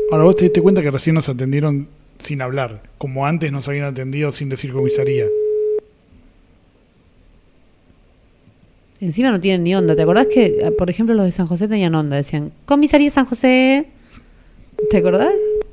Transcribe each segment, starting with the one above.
Ahora vos te diste cuenta que recién nos atendieron sin hablar, como antes nos habían atendido sin decir comisaría. Encima no tienen ni onda. ¿Te acordás que, por ejemplo, los de San José tenían onda? Decían, comisaría San José. ¿Te acordás?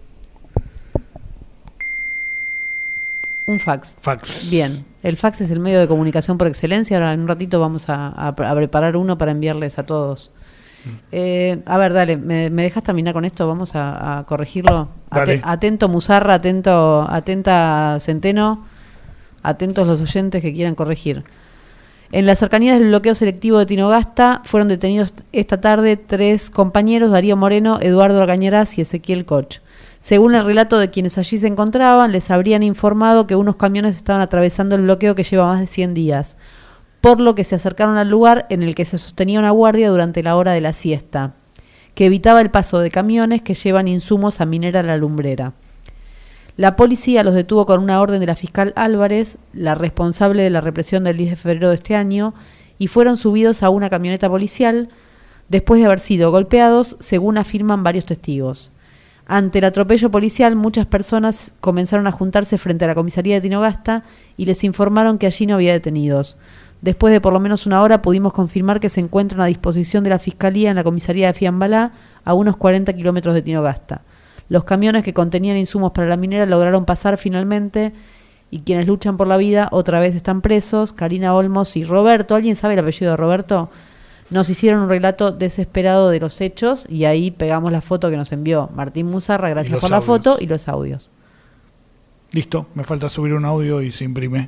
Un fax. Fax. Bien. El fax es el medio de comunicación por excelencia. Ahora en un ratito vamos a preparar uno para enviarles a todos. A ver, dale, ¿me dejas terminar con esto? Vamos a corregirlo. Atento Musarra, atenta Centeno, atentos los oyentes que quieran corregir. En las cercanías del bloqueo selectivo de Tinogasta fueron detenidos esta tarde 3 compañeros, Darío Moreno, Eduardo Argañarás y Ezequiel Koch. Según el relato de quienes allí se encontraban, les habrían informado que unos camiones estaban atravesando el bloqueo que lleva más de 100 días, por lo que se acercaron al lugar en el que se sostenía una guardia durante la hora de la siesta, que evitaba el paso de camiones que llevan insumos a Minera La Lumbrera. La policía los detuvo con una orden de la fiscal Álvarez, la responsable de la represión del 10 de febrero de este año, y fueron subidos a una camioneta policial después de haber sido golpeados, según afirman varios testigos. Ante el atropello policial, muchas personas comenzaron a juntarse frente a la comisaría de Tinogasta y les informaron que allí no había detenidos. Después de por lo menos una hora pudimos confirmar que se encuentran a disposición de la Fiscalía en la comisaría de Fiambalá, a unos 40 kilómetros de Tinogasta. Los camiones que contenían insumos para la minera lograron pasar finalmente y quienes luchan por la vida otra vez están presos. Karina Olmos y Roberto, ¿alguien sabe el apellido de Roberto? Nos hicieron un relato desesperado de los hechos y ahí pegamos la foto que nos envió Martín Musarra, gracias por la foto y los audios. Listo, me falta subir un audio y se imprime.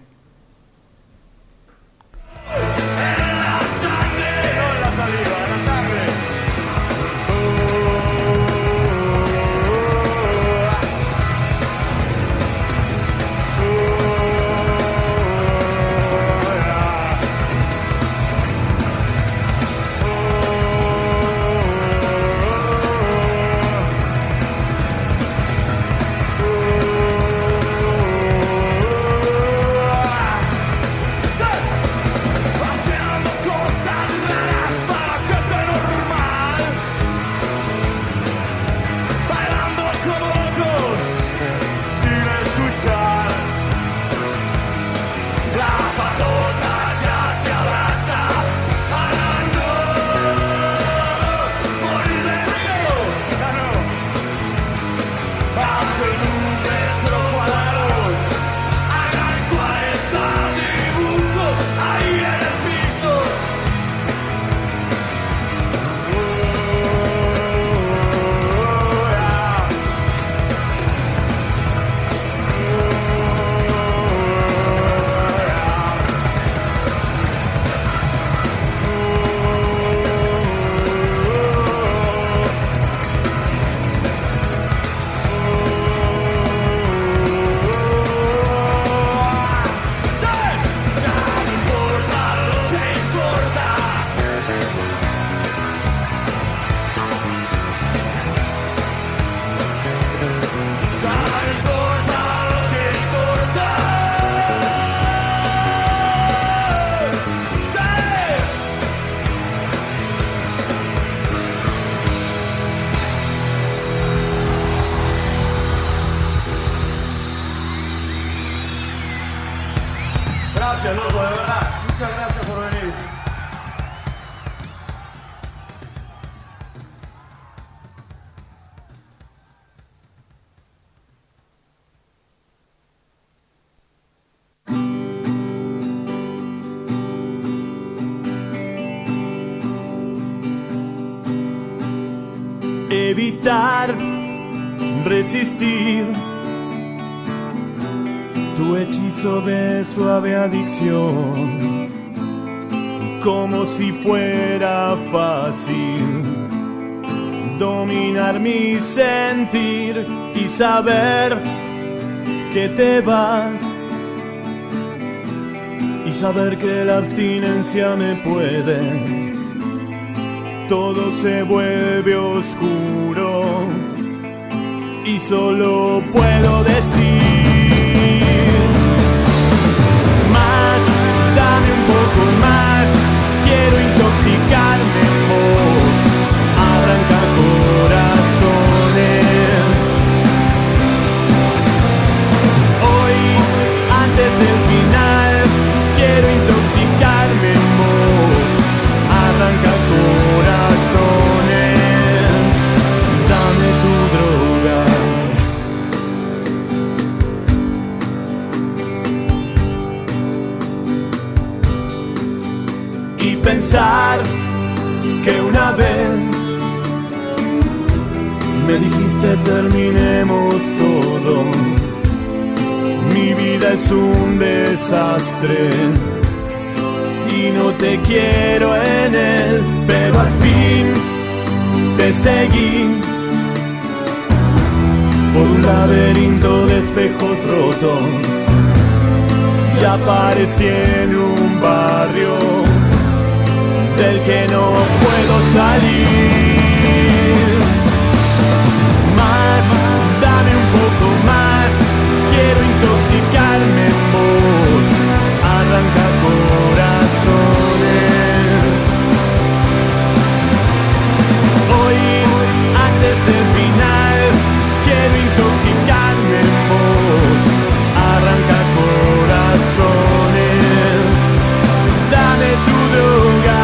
Gracias, loco, de verdad. Muchas gracias por venir. Evitar, resistir tu hechizo de suave adicción, como si fuera fácil dominar mi sentir y saber que te vas, y saber que la abstinencia me puede. Todo se vuelve oscuro y solo puedo decir más, dame un poco más, quiero intoxicarme en vos, arrancar corazones. pensar que una vez me dijiste terminemos todo. Mi vida es un desastre y no te quiero en él, pero al fin te seguí por un laberinto de espejos rotos y aparecí en un barrio del que no puedo salir. Más, dame un poco más, quiero intoxicarme en vos, arrancar corazones. Hoy, antes del final, quiero intoxicarme en vos, arrancar corazones. Dame tu droga.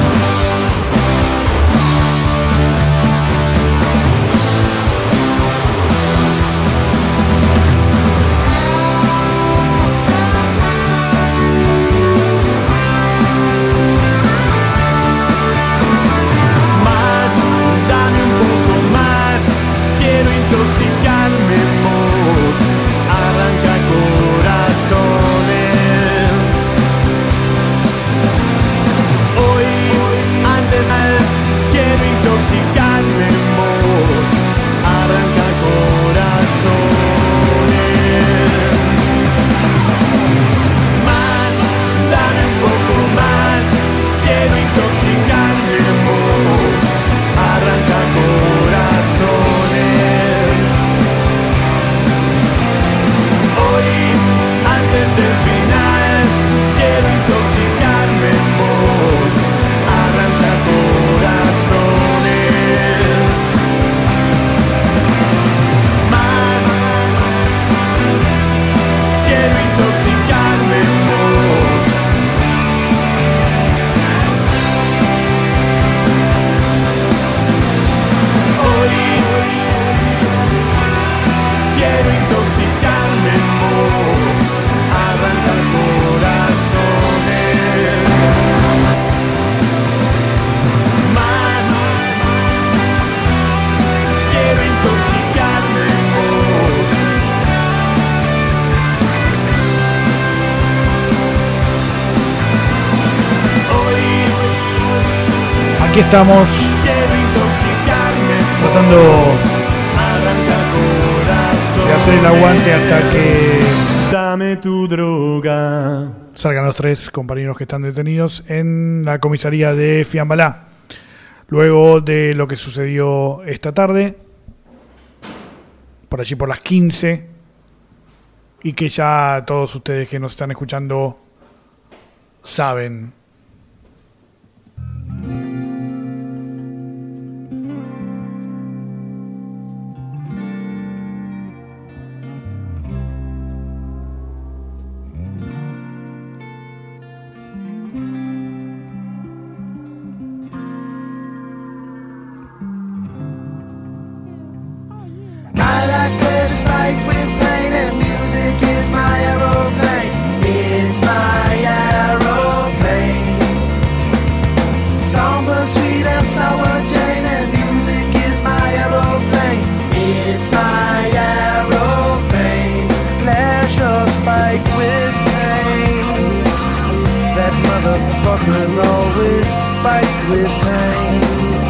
Intoxicarme en vos, arranca corazones. Hoy, antes quiero intoxicarme en vos, arranca corazones. Más, dame un poco más, quiero intoxicarme en vos, arranca corazones. Antes del final, quiero intoxicarme en vos, arranca corazones. Más, quiero intoxicarme en vos. Hoy, quiero intoxicarme en vos, arranca corazones. Más, quiero intoxicarme en vos. Hoy, aquí estamos quiero intoxicarme en tratando vos, arranca corazones. de hacer el aguante hasta que Dame tu droga. salgan los 3 compañeros que están detenidos en la comisaría de Fiambalá. Luego de lo que sucedió esta tarde, por allí por las 15, y que ya todos ustedes que nos están escuchando saben. Spiked with pain and music is my aeroplane. It's my aeroplane. Songbird sweet and sour Jane and music is my aeroplane. It's my aeroplane. Pleasure spiked with pain. That motherfucker's always spiked with pain.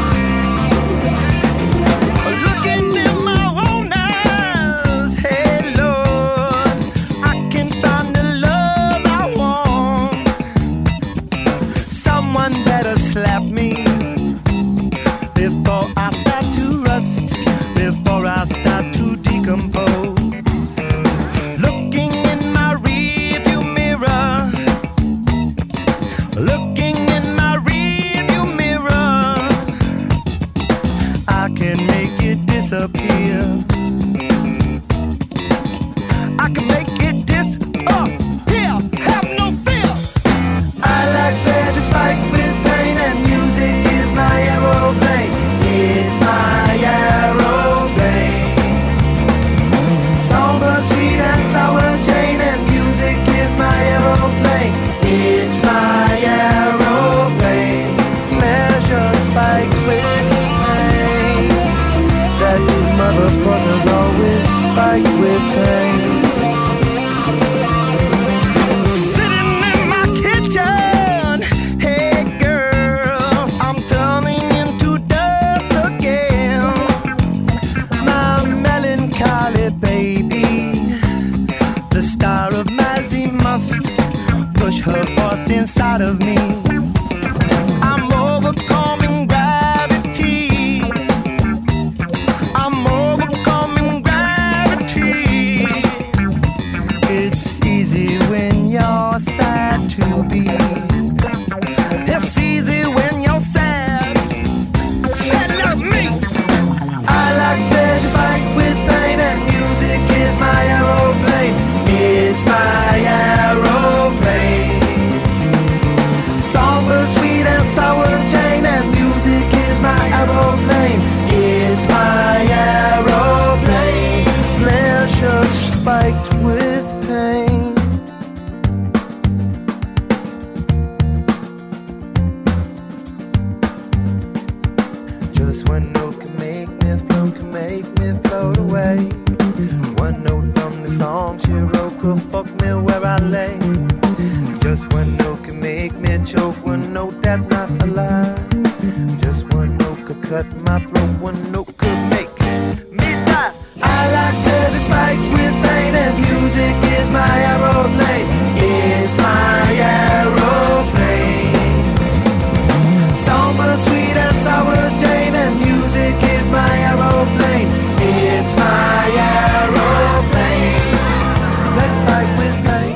Slap me before I start to rust, before I start to decompose. Looking in my rearview mirror, looking in my rearview mirror, I can make it disappear. I can make it disappear. Have no fear. I like pleasure spiked with pain and music is my aeroplane. It's my aeroplane. Songbird sweet and sour Jane and music is my aeroplane. It's my aeroplane. Her brothers always fight with pain. Sitting in my kitchen, hey girl, I'm turning into dust again. My melancholy baby, the star of Mazzy must push her force inside of me. I'm overcoming gravity. I'm overcoming gravity. It's easy when you're sad to be. It's easy when you're sad. Sad like me. I like pleasure spiked with pain, and music is my aeroplane. It's my aeroplane. Somber, sweet and sour chain, and music is my aeroplane. It's my aeroplane. Pleasure spiked with pain. Just one note can make me float away. One note from the song she wrote could fuck me where I lay. Just one note can make me choke, one note that's not a lie. Just one note could cut my throat, one note could make me die. I like pleasure spiked with pain, and music is my aeroplane. It's my aeroplane. Somber, sweet and sour Jane, and music is my aeroplane. It's my aeroplane. Let's fight with pain.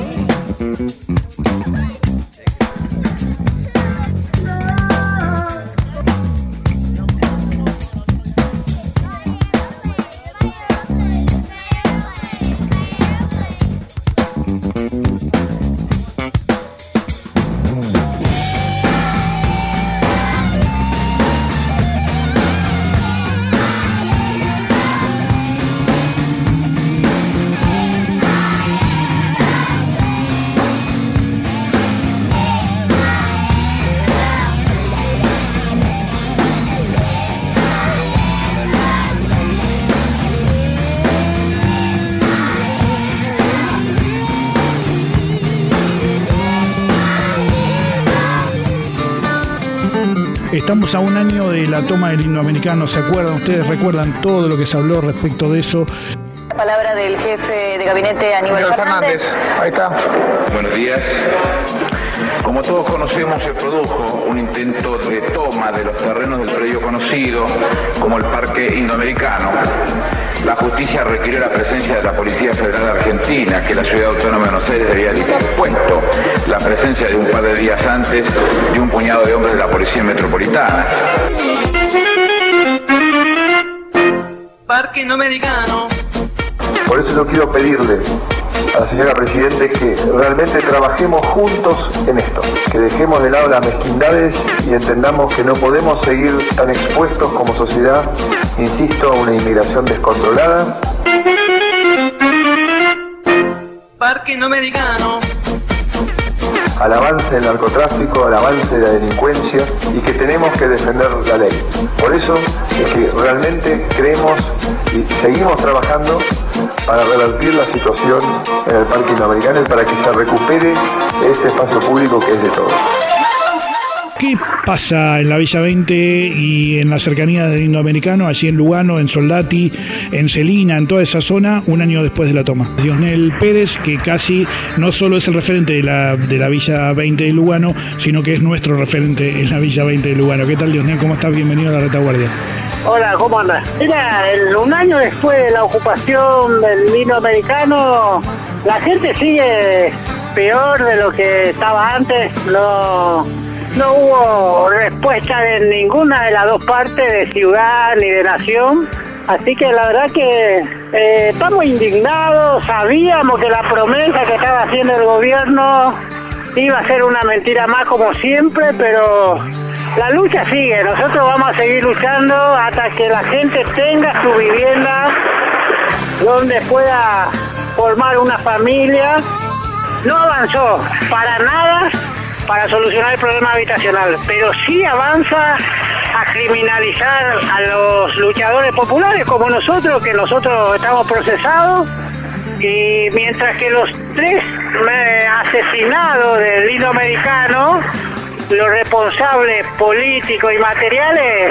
Estamos a un año de la toma del himno americano. ¿Se acuerdan? ¿Ustedes recuerdan todo lo que se habló respecto de eso? Palabra del jefe de gabinete Aníbal Fernández. Ahí está. Buenos días. Como todos conocemos, se produjo un intento de toma de los terrenos del predio conocido como el Parque Indoamericano. La justicia requirió la presencia de la Policía Federal Argentina, que la Ciudad Autónoma de Buenos Aires había dispuesto la presencia de un par de días antes de un puñado de hombres de la Policía Metropolitana. Parque Indoamericano. Por eso yo quiero pedirle a la señora Presidente que realmente trabajemos juntos en esto, que dejemos de lado las mezquindades y entendamos que no podemos seguir tan expuestos como sociedad, insisto, a una inmigración descontrolada. Parque Indoamericano. Al avance del narcotráfico, al avance de la delincuencia, y que tenemos que defender la ley. Por eso es que realmente creemos y seguimos trabajando para revertir la situación en el Parque Indoamericano y para que se recupere ese espacio público que es de todos. ¿Qué pasa en la Villa 20 y en las cercanías del Indoamericano, allí en Lugano, en Soldati, en Celina, en toda esa zona, un año después de la toma? Diosnel Pérez, que casi no solo es el referente de la Villa 20 de Lugano, sino que es nuestro referente en la Villa 20 de Lugano. ¿Qué tal, Diosnel? ¿Cómo estás? Bienvenido a la Retaguardia. Hola, ¿cómo andas? Mira, un año después de la ocupación del Indoamericano, la gente sigue peor de lo que estaba antes. No hubo respuesta de ninguna de las dos partes, de ciudad ni de nación. Así que la verdad que estamos indignados. Sabíamos que la promesa que estaba haciendo el gobierno iba a ser una mentira más como siempre, pero la lucha sigue. Nosotros vamos a seguir luchando hasta que la gente tenga su vivienda donde pueda formar una familia. No avanzó para nada para solucionar el problema habitacional, pero sí avanza a criminalizar a los luchadores populares como nosotros, que nosotros estamos procesados, y mientras que los 3 asesinados del Lindo Americano, los responsables políticos y materiales,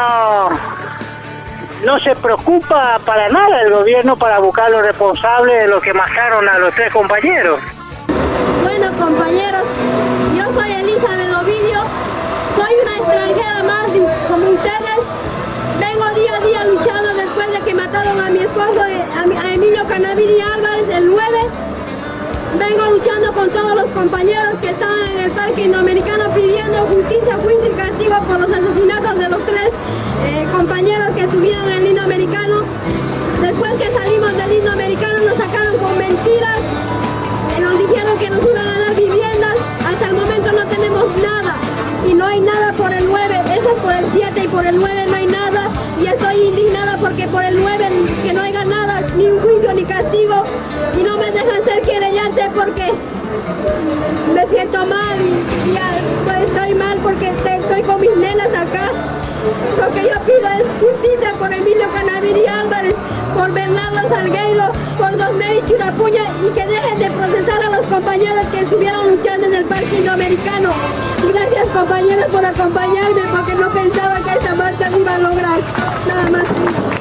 no se preocupa para nada el gobierno para buscar los responsables de los que mataron a los 3 compañeros. Bueno, compañeros, yo soy Elizabeth Ovidio, soy una extranjera más como ustedes. Vengo día a día luchando después de que mataron a mi esposo, a Emilio Cannaviri Álvarez, el 9. Vengo luchando con todos los compañeros que están en el Parque Indoamericano pidiendo justicia, juicio y castigo por los asesinatos de los 3 compañeros que estuvieron en el Lindo Americano. Después que salimos del Lindo Americano nos sacaron con mentiras, nos dijeron que nos iban a dar viviendas. Hasta el momento no tenemos nada y no hay nada por el 9, eso es por el 7 y por el 9 no hay nada, y estoy indignada porque por el 9 que no haya nada, ni un juicio ni castigo, y no me dejan ser querellante porque me siento mal y pues estoy mal porque estoy con mis nenas acá. Lo que yo pido es justicia por Emilio Cannaviri Álvarez, por Bernardo Salgueiro, por Dosmeri Churapuña, y que dejen de procesar a los compañeros que estuvieron luchando en el Parque Indoamericano. Y gracias, compañeros, por acompañarme, porque no pensaba que esta marcha se iba a lograr. Nada más.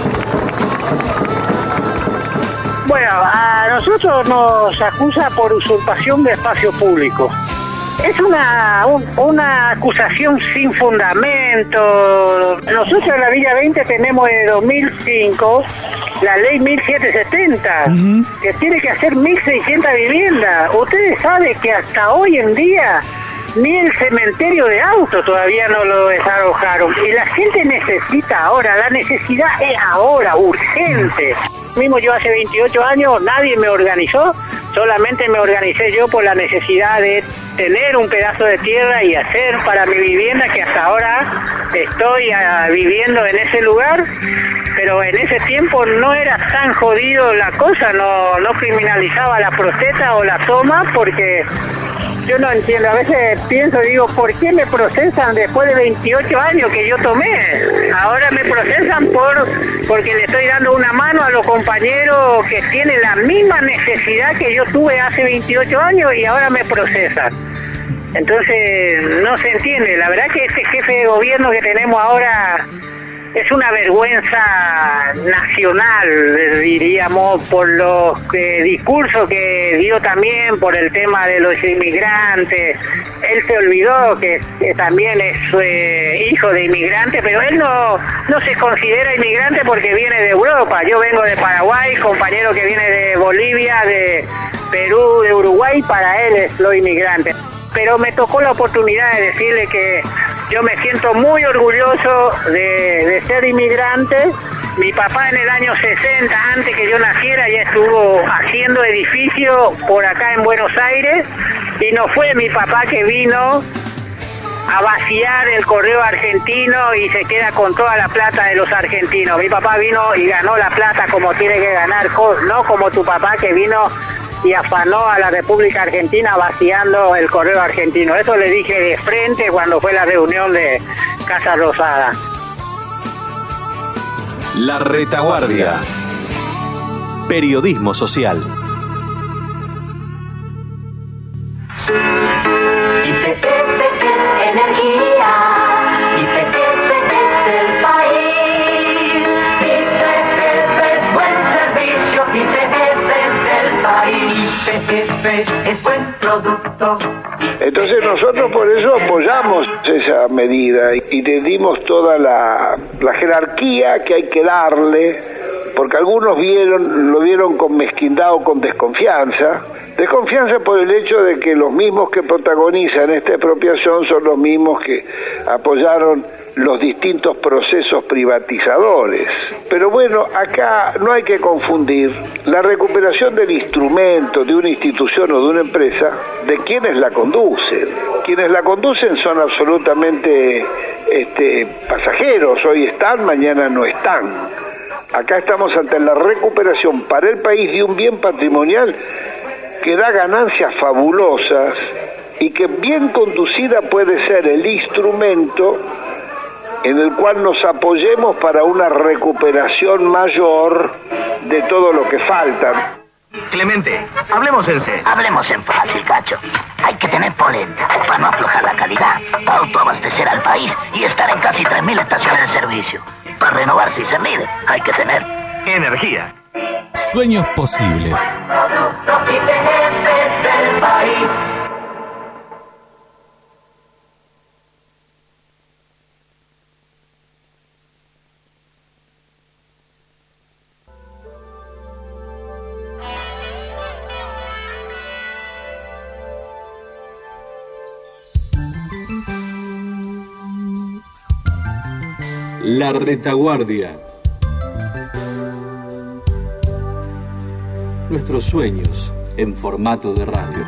Bueno, a nosotros nos acusa por usurpación de espacio público. Es una acusación sin fundamento. Nosotros en la Villa 20 tenemos de 2005 la ley 1770, que tiene que hacer 1.600 viviendas. Ustedes saben que hasta hoy en día ni el cementerio de autos todavía no lo desalojaron. Y la gente necesita ahora, la necesidad es ahora, urgente. Mismo yo hace 28 años nadie me organizó, solamente me organicé yo por la necesidad de tener un pedazo de tierra y hacer para mi vivienda, que hasta ahora estoy viviendo en ese lugar, pero en ese tiempo no era tan jodido la cosa, no criminalizaba la protesta o la toma, porque yo no entiendo, a veces pienso y digo, ¿por qué me procesan después de 28 años que yo tomé? Ahora me procesan porque le estoy dando una mano a los compañeros que tienen la misma necesidad que yo tuve hace 28 años y ahora me procesan. Entonces, no se entiende. La verdad que este jefe de gobierno que tenemos ahora es una vergüenza nacional, diríamos, por los discursos que dio también por el tema de los inmigrantes. Él se olvidó que también es hijo de inmigrante, pero él no se considera inmigrante porque viene de Europa. Yo vengo de Paraguay, compañero que viene de Bolivia, de Perú, de Uruguay, para él es lo inmigrante. Pero me tocó la oportunidad de decirle que yo me siento muy orgulloso de ser inmigrante. Mi papá en el año 60, antes que yo naciera, ya estuvo haciendo edificios por acá en Buenos Aires, y no fue mi papá que vino a vaciar el correo argentino y se queda con toda la plata de los argentinos. Mi papá vino y ganó la plata como tiene que ganar, no como tu papá que vino y afanó a la República Argentina vaciando el correo argentino. Eso le dije de frente cuando fue la reunión de Casa Rosada. La Retaguardia. Periodismo social. Energía. El país. Buen servicio. El país. Es buen producto. Entonces nosotros por eso apoyamos esa medida y le dimos toda la jerarquía que hay que darle, porque algunos lo vieron con mezquindad o con desconfianza por el hecho de que los mismos que protagonizan esta expropiación son los mismos que apoyaron los distintos procesos privatizadores. Pero bueno, acá no hay que confundir la recuperación del instrumento de una institución o de una empresa de quienes la conducen. Quienes la conducen son absolutamente pasajeros, hoy están, mañana no están. Acá estamos ante la recuperación para el país de un bien patrimonial que da ganancias fabulosas y que bien conducida puede ser el instrumento en el cual nos apoyemos para una recuperación mayor de todo lo que falta. Clemente, hablemos en serio. Hablemos en fácil, Cacho. Hay que tener polenta para no aflojar la calidad, para autoabastecer al país y estar en casi 3.000 estaciones de servicio. Para renovar si se mide, hay que tener energía. Sueños posibles. Productos IPF del país. La retaguardia. Nuestros sueños en formato de radio.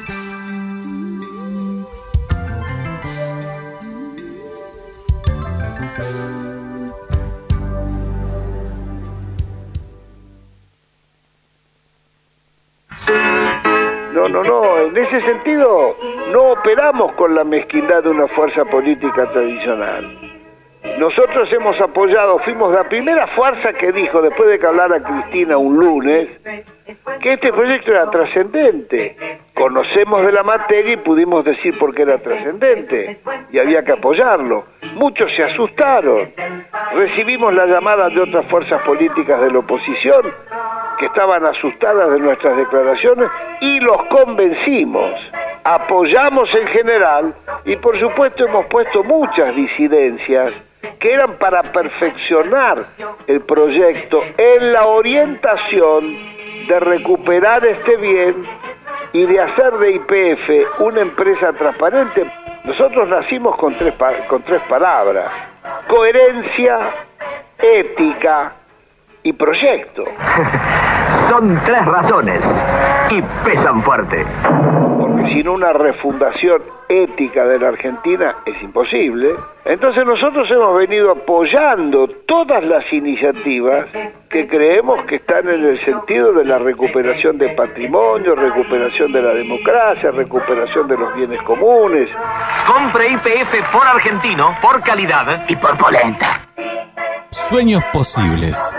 No, en ese sentido no operamos con la mezquindad de una fuerza política tradicional. Nosotros hemos apoyado, fuimos la primera fuerza que dijo, después de que hablara Cristina un lunes, que este proyecto era trascendente. Conocemos de la materia y pudimos decir por qué era trascendente y había que apoyarlo. Muchos se asustaron. Recibimos la llamada de otras fuerzas políticas de la oposición que estaban asustadas de nuestras declaraciones y los convencimos. Apoyamos en general y por supuesto hemos puesto muchas disidencias que eran para perfeccionar el proyecto en la orientación de recuperar este bien y de hacer de YPF una empresa transparente. Nosotros nacimos con tres palabras: coherencia, ética y proyecto. Son 3 razones y pesan fuerte. Porque sin una refundación ética de la Argentina es imposible. Entonces nosotros hemos venido apoyando todas las iniciativas que creemos que están en el sentido de la recuperación de patrimonio, recuperación de la democracia, recuperación de los bienes comunes. Compre YPF por argentino, por calidad y por polenta. Sueños posibles.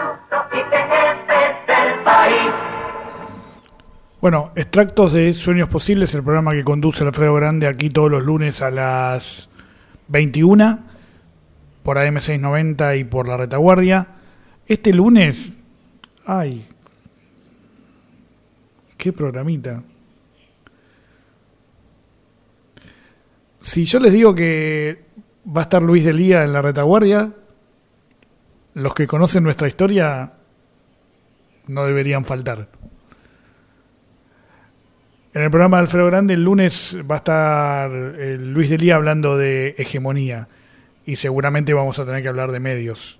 Bueno, extractos de Sueños Posibles, el programa que conduce Alfredo Grande aquí todos los lunes a las 21 por AM690 y por La Retaguardia. Este lunes, ¡ay! ¡Qué programita! Si yo les digo que va a estar Luis Delía en La Retaguardia, los que conocen nuestra historia no deberían faltar. En el programa de Alfredo Grande el lunes va a estar Luis Delía hablando de hegemonía y seguramente vamos a tener que hablar de medios.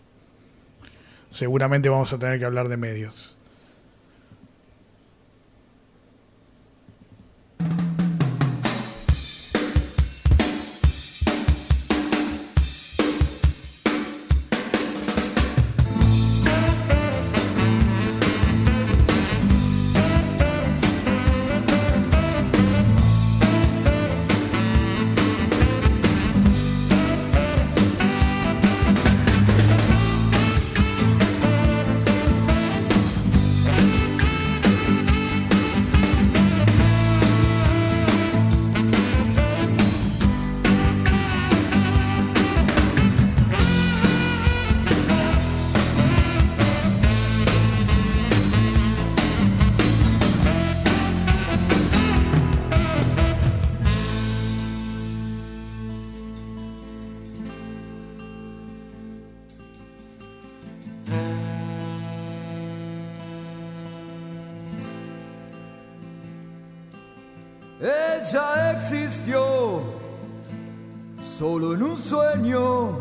Ella existió solo en un sueño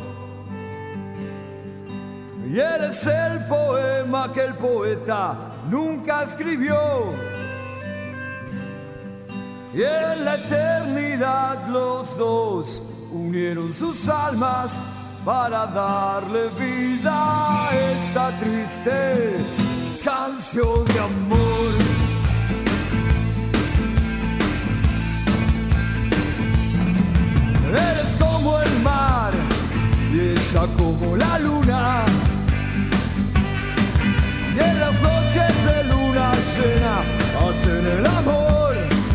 y él es el poema que el poeta nunca escribió. Y en la eternidad los dos unieron sus almas para darle vida a esta triste canción de amor. Eres como el mar y ella como la luna. Y en las noches de luna llena hacen el amor.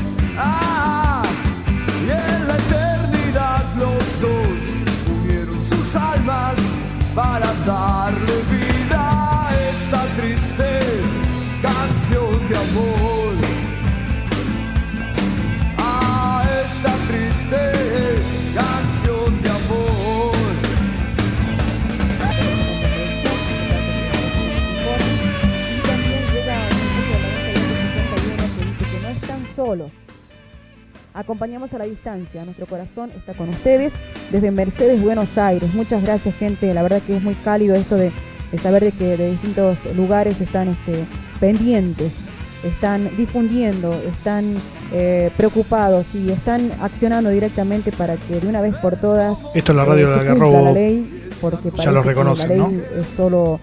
Y en la eternidad los dos unieron sus almas para darle vida a esta triste canción de amor. A esta triste canción de amor. Y también llega un mensaje de la 91 que dice que no están solos. Acompañamos a la distancia, nuestro corazón está con ustedes desde Mercedes, Buenos Aires. Muchas gracias, gente, la verdad que es muy cálido esto de saber de que de distintos lugares están pendientes, están difundiendo, están preocupados y están accionando directamente para que de una vez por todas esto es la radio del Algarrobo, la ley, porque ya lo reconocen, la ley, ¿no? es solo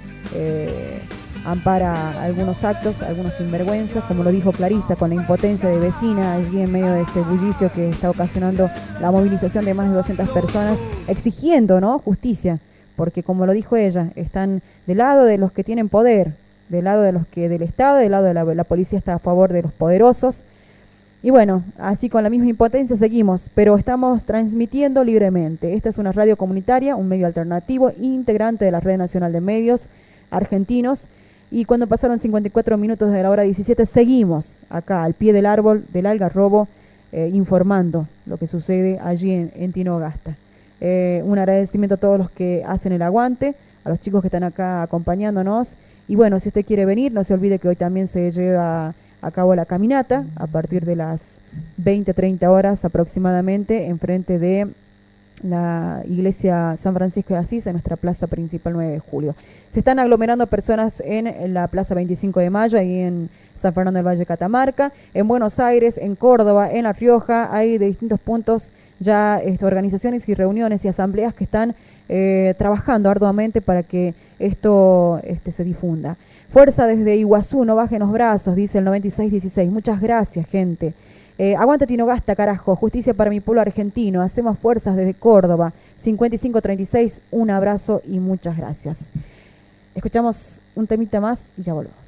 ampara algunos actos, algunos sinvergüenzas, como lo dijo Clarisa, con la impotencia de vecina allí en medio de ese bullicio que está ocasionando la movilización de más de 200 personas, exigiendo, ¿no?, justicia, porque como lo dijo ella, están del lado de los que tienen poder, del lado de los que del Estado, del lado de la policía está a favor de los poderosos. Y bueno, así con la misma impotencia seguimos, pero estamos transmitiendo libremente. Esta es una radio comunitaria, un medio alternativo, integrante de la Red Nacional de Medios Argentinos. Y cuando pasaron 54 minutos de la hora 17, seguimos acá al pie del árbol del Algarrobo, informando lo que sucede allí en Tinogasta. Un agradecimiento a todos los que hacen el aguante, a los chicos que están acá acompañándonos. Y bueno, si usted quiere venir, no se olvide que hoy también se lleva a cabo la caminata a partir de las 20-30 horas aproximadamente, enfrente de la iglesia San Francisco de Asís, en nuestra plaza principal 9 de julio. Se están aglomerando personas en la plaza 25 de mayo, ahí en San Fernando del Valle, Catamarca, en Buenos Aires, en Córdoba, en La Rioja. Hay de distintos puntos ya organizaciones y reuniones y asambleas que están trabajando arduamente para que esto se difunda. Fuerza desde Iguazú, no bajen los brazos, dice el 9616. Muchas gracias, gente. Aguanta Tinogasta, carajo. Justicia para mi pueblo argentino. Hacemos fuerzas desde Córdoba. 5536. Un abrazo y muchas gracias. Escuchamos un temita más y ya volvemos.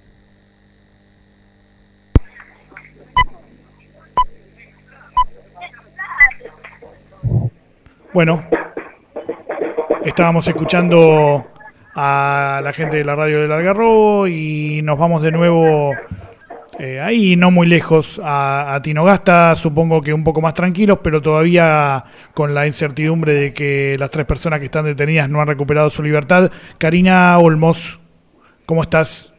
Bueno, estábamos escuchando a la gente de la radio del Algarrobo y nos vamos de nuevo ahí, no muy lejos, a Tinogasta, supongo que un poco más tranquilos, pero todavía con la incertidumbre de que las 3 personas que están detenidas no han recuperado su libertad. Karina Olmos, ¿cómo estás?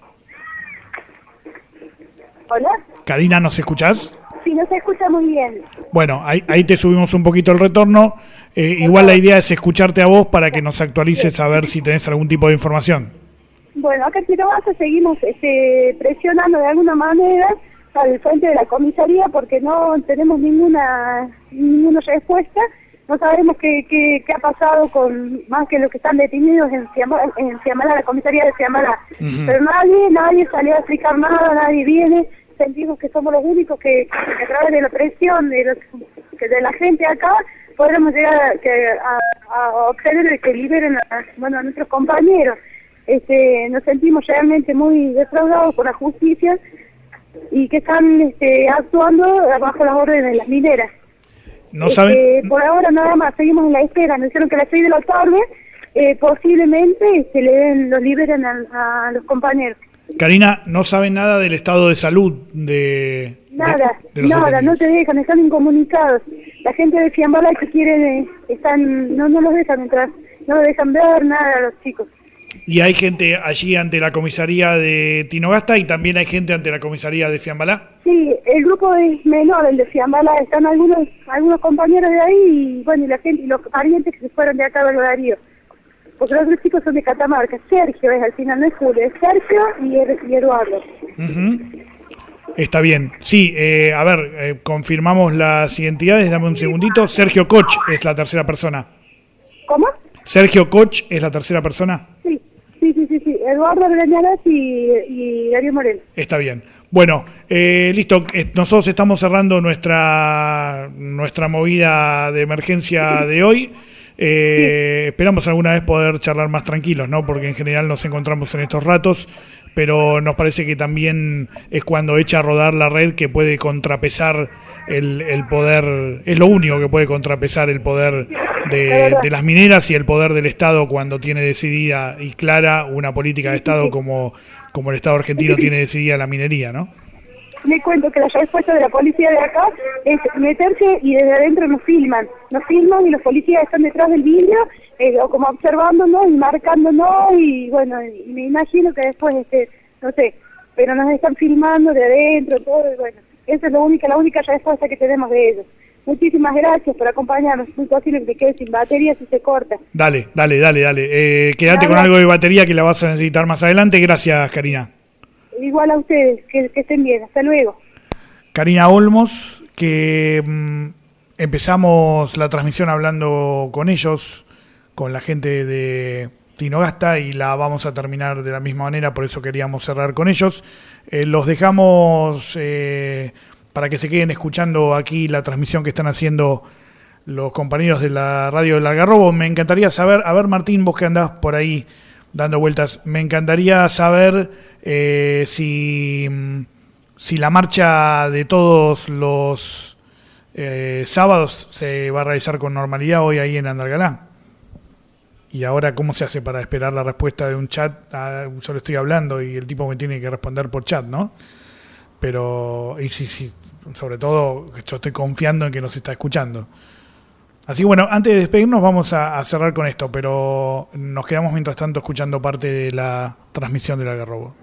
Hola. Karina, ¿nos escuchás? Sí, no se escucha muy bien. Bueno, ahí te subimos un poquito el retorno. Igual la idea es escucharte a vos para que nos actualices a ver si tenés algún tipo de información. Bueno, acá en Tinogasta seguimos presionando de alguna manera al frente de la comisaría porque no tenemos ninguna respuesta. No sabemos qué ha pasado con más que los que están detenidos en Fiambalá, la comisaría de Fiambalá. Uh-huh. Pero nadie salió a explicar nada, nadie viene. Sentimos que somos los únicos que a través de la presión de la gente acá podremos llegar a obtener que liberen a nuestros compañeros. Nos sentimos realmente muy defraudados por la justicia y que están actuando bajo las órdenes de las mineras. No saben. Por ahora nada más, seguimos en la espera. Nos dijeron que a las 6 de la tarde posiblemente los liberen a los compañeros. Karina, ¿no saben nada del estado de salud de los detenidos? No te dejan, están incomunicados. La gente de Fiambalá que quieren, no los dejan entrar, no los dejan ver nada a los chicos. ¿Y hay gente allí ante la comisaría de Tinogasta y también hay gente ante la comisaría de Fiambalá? Sí, el grupo es menor, el de Fiambalá, están algunos compañeros de ahí y bueno, y la gente y los parientes que se fueron de acá de Darío. Porque los dos chicos son de Catamarca. Sergio es al final, no es Julio, es Sergio y Eduardo. Uh-huh. Está bien. Sí, a ver, confirmamos las identidades, dame un segundito. Sergio Koch es la tercera persona. ¿Cómo? ¿Sergio Koch es la tercera persona? Sí. Eduardo Breñalas y Darío Moreno. Está bien. Bueno, listo. Nosotros estamos cerrando nuestra movida de emergencia de hoy. Esperamos alguna vez poder charlar más tranquilos, ¿no? Porque en general nos encontramos en estos ratos, pero nos parece que también es cuando echa a rodar la red que puede contrapesar el poder, es lo único que puede contrapesar el poder de las mineras y el poder del Estado cuando tiene decidida y clara una política de Estado como el Estado argentino tiene decidida la minería, ¿no? Le cuento que la respuesta de la policía de acá es meterse y desde adentro nos filman y los policías están detrás del vidrio como observándonos y marcándonos y bueno, y me imagino que después, no sé, pero nos están filmando de adentro, todo y bueno, esa es la única respuesta que tenemos de ellos. Muchísimas gracias por acompañarnos, es muy posible que te quedes sin batería si se corta. Dale. Quédate con algo de batería que la vas a necesitar más adelante. Gracias, Karina. Igual a ustedes, que estén bien, hasta luego. Karina Olmos, que empezamos la transmisión hablando con ellos, con la gente de Tinogasta, y la vamos a terminar de la misma manera, por eso queríamos cerrar con ellos. Los dejamos para que se queden escuchando aquí la transmisión que están haciendo los compañeros de la radio del Algarrobo. Me encantaría saber, a ver Martín, vos que andás por ahí dando vueltas, me encantaría saber si la marcha de todos los sábados se va a realizar con normalidad hoy ahí en Andalgalá. Y ahora, ¿cómo se hace para esperar la respuesta de un chat? Solo estoy hablando y el tipo me tiene que responder por chat, ¿no? Pero, y sí, sobre todo, yo estoy confiando en que nos está escuchando. Así que bueno, antes de despedirnos vamos a cerrar con esto, pero nos quedamos mientras tanto escuchando parte de la transmisión del Algarrobo.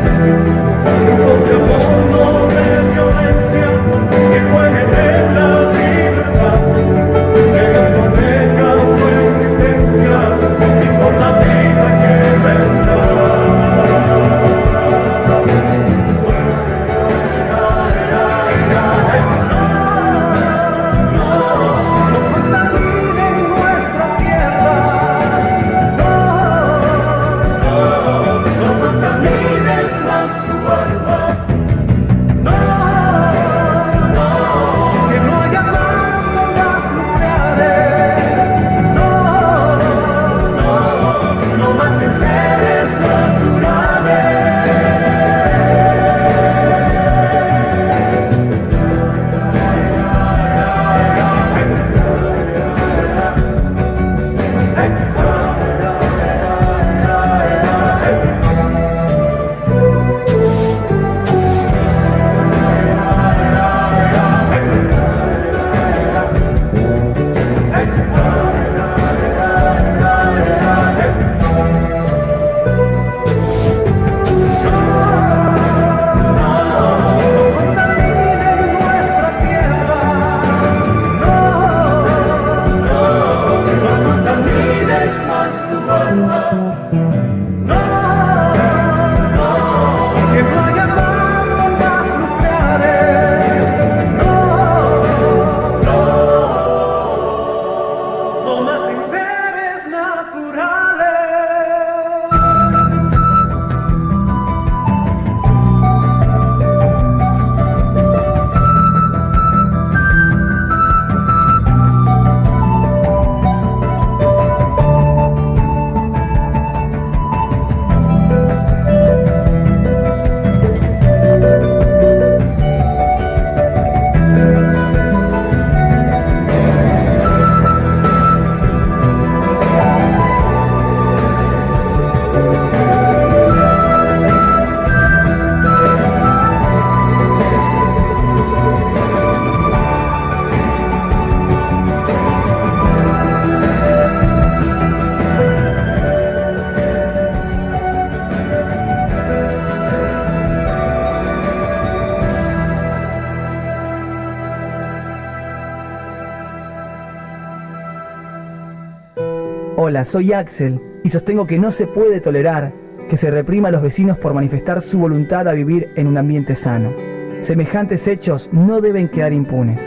Hola, soy Axel y sostengo que no se puede tolerar que se reprima a los vecinos por manifestar su voluntad a vivir en un ambiente sano. Semejantes hechos no deben quedar impunes.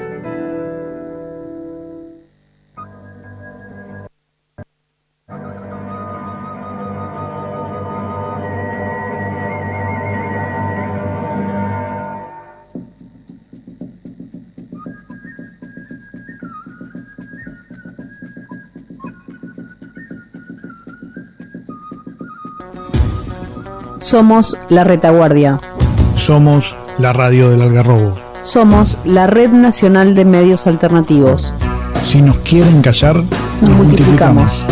Somos La Retaguardia. Somos la radio del Algarrobo. Somos la Red Nacional de Medios Alternativos. Si nos quieren callar, nos multiplicamos.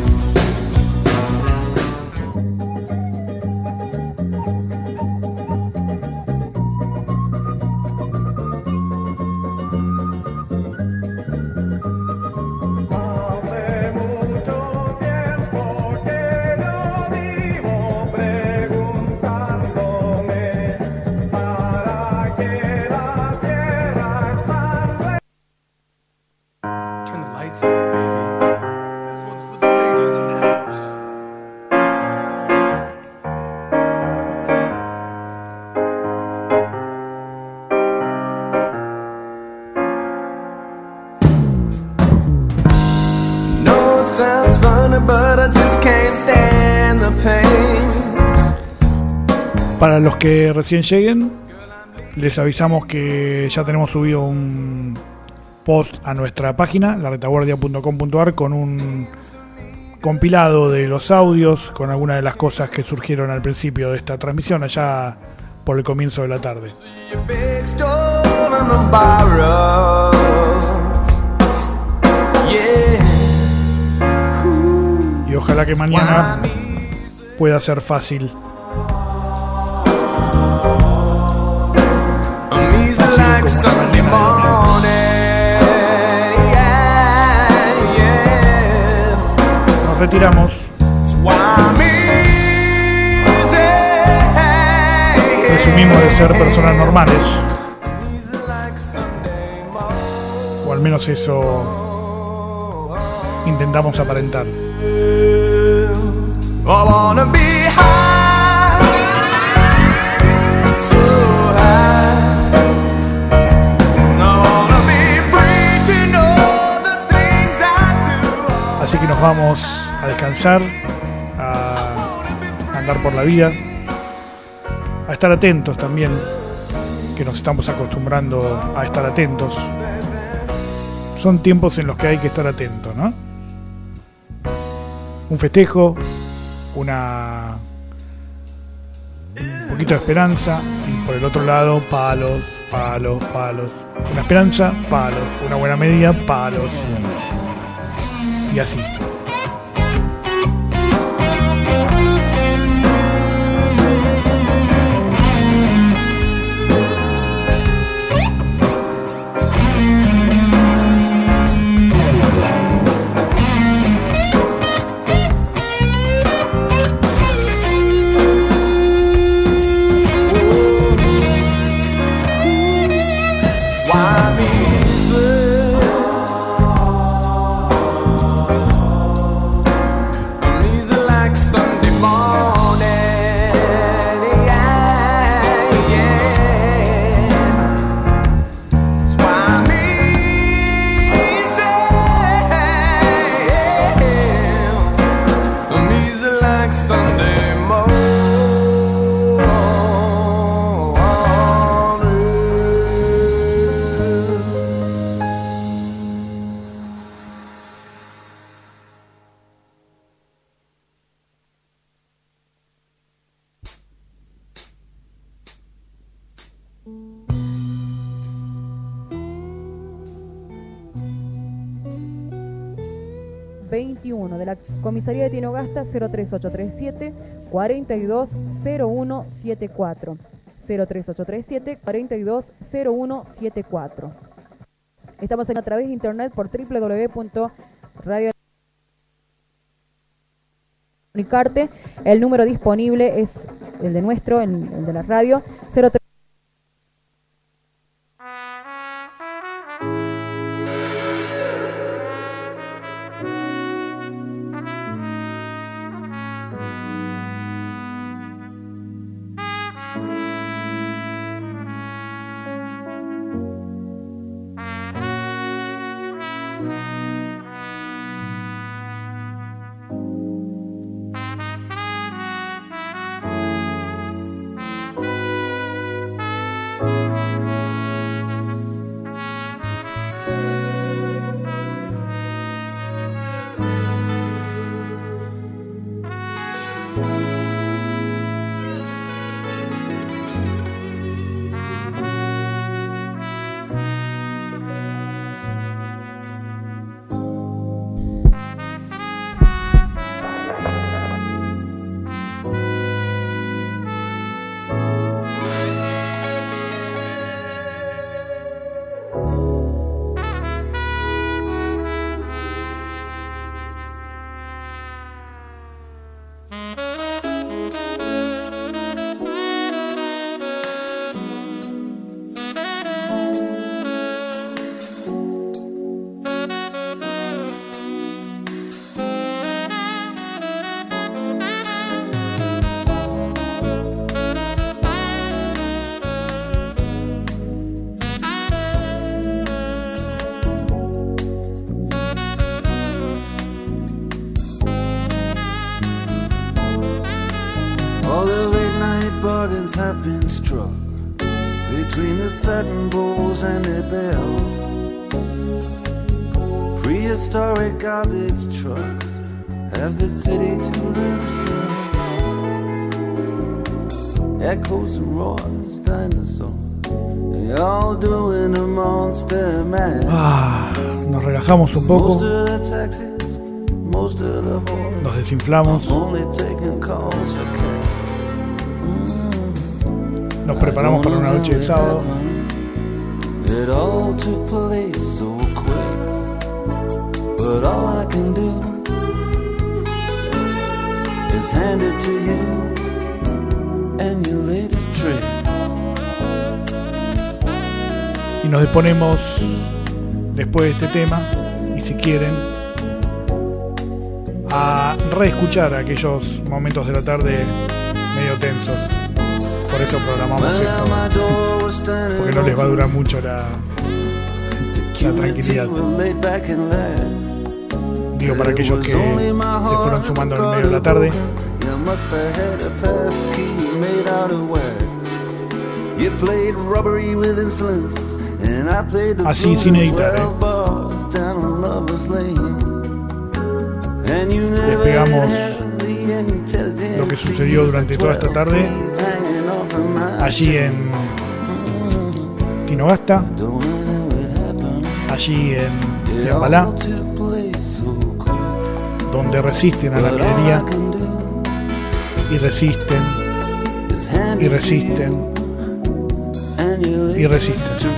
Para los que recién lleguen, les avisamos que ya tenemos subido un post a nuestra página, laretaguardia.com.ar, con un compilado de los audios, con algunas de las cosas que surgieron al principio de esta transmisión, allá por el comienzo de la tarde. Y ojalá que mañana pueda ser fácil. Nos retiramos. Presumimos de ser personas normales, o al menos eso intentamos aparentar. Así que nos vamos a descansar, a andar por la vida, a estar atentos también, que nos estamos acostumbrando a estar atentos. Son tiempos en los que hay que estar atentos, ¿no? Un festejo, un poquito de esperanza, y por el otro lado, palos, palos, palos. Una esperanza, palos. Una buena medida, palos. Y así. De la comisaría de Tinogasta, 03837 420174 03837 420174. Estamos a través de internet por www.radio. Comunicarte, el número disponible es el de nuestro, el de la radio, 03. truck between the satin bowls and the bells. Prehistoric garbage trucks have the city to themselves. Echoes and roars, dinosaurs, they all doing a monster man. Nos relajamos un poco. Most of the taxis, most of the horses, nos desinflamos. only taking calls for cash. Nos preparamos para una noche de sábado. It all took place so quick, but all I can do is hand it to you and your latest trick. Y nos disponemos después de este tema, y si quieren, a reescuchar aquellos momentos de la tarde medio tensos. Por eso programamos esto, porque no les va a durar mucho la tranquilidad. Digo, para aquellos que se fueron sumando en el medio de la tarde. Así, sin editar, despegamos lo que sucedió durante toda esta tarde allí en Tinogasta, allí en Yapalá, donde resisten a la minería y resisten y resisten y resisten.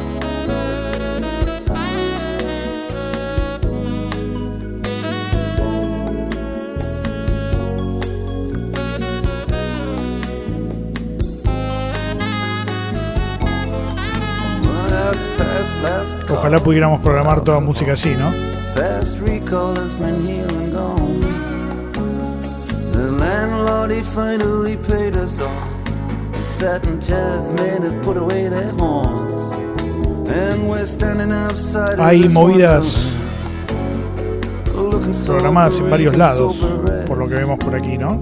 Ojalá pudiéramos programar toda música así, ¿no? Hay movidas programadas en varios lados, por lo que vemos por aquí, ¿no?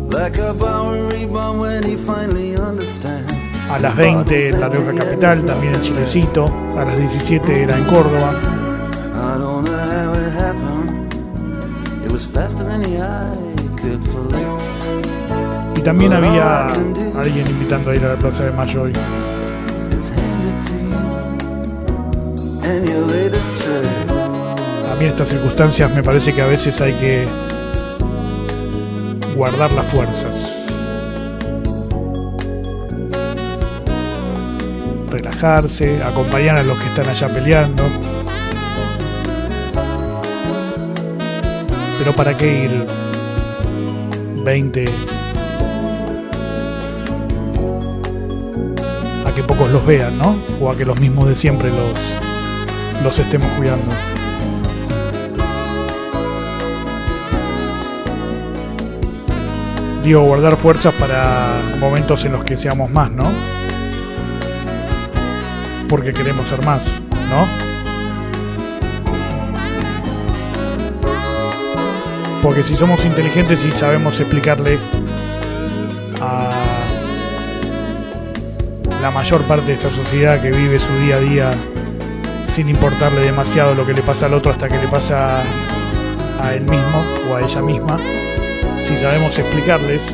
A las 20 en La Rioja Capital, también en Chilecito. A las 17 era en Córdoba. Y también había alguien invitando a ir a la Plaza de Mayo hoy. A mí en estas circunstancias me parece que a veces hay que guardar las fuerzas, relajarse, acompañar a los que están allá peleando. Pero ¿para qué ir 20 a que pocos los vean, ¿no? O a que los mismos de siempre los estemos cuidando. Digo, guardar fuerzas para momentos en los que seamos más, ¿no? Porque queremos ser más, ¿no? Porque si somos inteligentes y sabemos explicarle a la mayor parte de esta sociedad que vive su día a día sin importarle demasiado lo que le pasa al otro hasta que le pasa a él mismo o a ella misma, si sabemos explicarles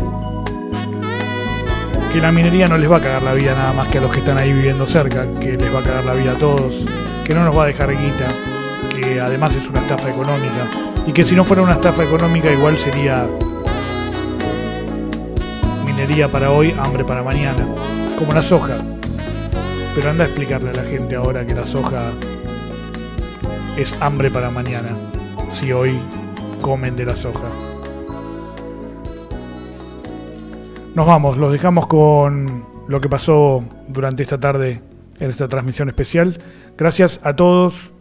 que la minería no les va a cagar la vida nada más que a los que están ahí viviendo cerca, que les va a cagar la vida a todos, que no nos va a dejar guita, que además es una estafa económica, y que si no fuera una estafa económica igual sería minería para hoy, hambre para mañana, como la soja. Pero anda a explicarle a la gente ahora que la soja es hambre para mañana, si hoy comen de la soja. Nos vamos, los dejamos con lo que pasó durante esta tarde en esta transmisión especial. Gracias a todos,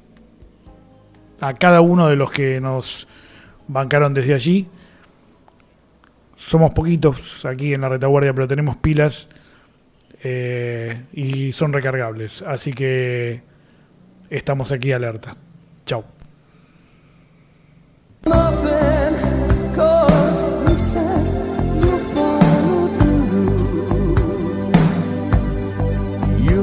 a cada uno de los que nos bancaron desde allí. Somos poquitos aquí en la retaguardia, pero tenemos pilas y son recargables. Así que estamos aquí alerta. Chau.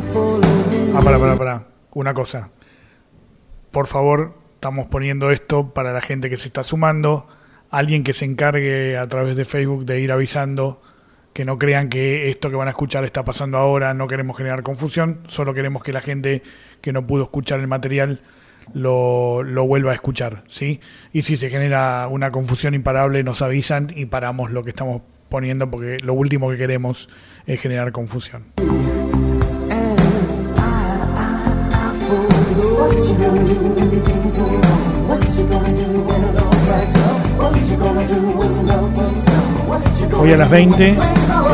Para. Una cosa. Por favor, estamos poniendo esto para la gente que se está sumando. Alguien que se encargue a través de Facebook de ir avisando, que no crean que esto que van a escuchar está pasando ahora. No queremos generar confusión, solo queremos que la gente que no pudo escuchar el material lo vuelva a escuchar, ¿sí? Y si se genera una confusión imparable, nos avisan y paramos lo que estamos poniendo, porque lo último que queremos es generar confusión. Hoy a las 20 en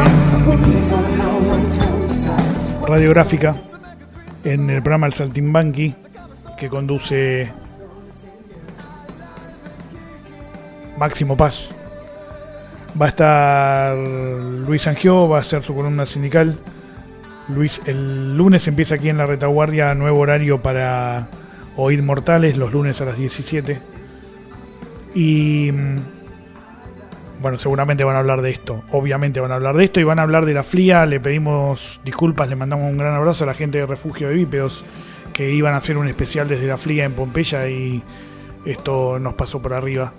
Radiográfica, en el programa El Saltimbanqui, que conduce Máximo Paz, va a estar Luis Angió, va a hacer su columna sindical. Luis, el lunes empieza aquí en La Retaguardia, nuevo horario para Oír Mortales, los lunes a las 17. Y bueno, seguramente van a hablar de esto. Obviamente van a hablar de esto y van a hablar de la FLIA. Le pedimos disculpas, le mandamos un gran abrazo a la gente de Refugio de Bípedos, que iban a hacer un especial desde la FLIA en Pompeya y esto nos pasó por arriba.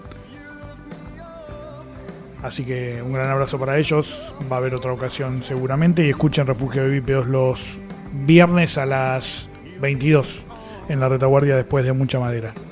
Así que un gran abrazo para ellos. Va a haber otra ocasión seguramente. Y escuchen Refugio de Bípedos los viernes a las 22 en La Retaguardia, después de Mucha Madera.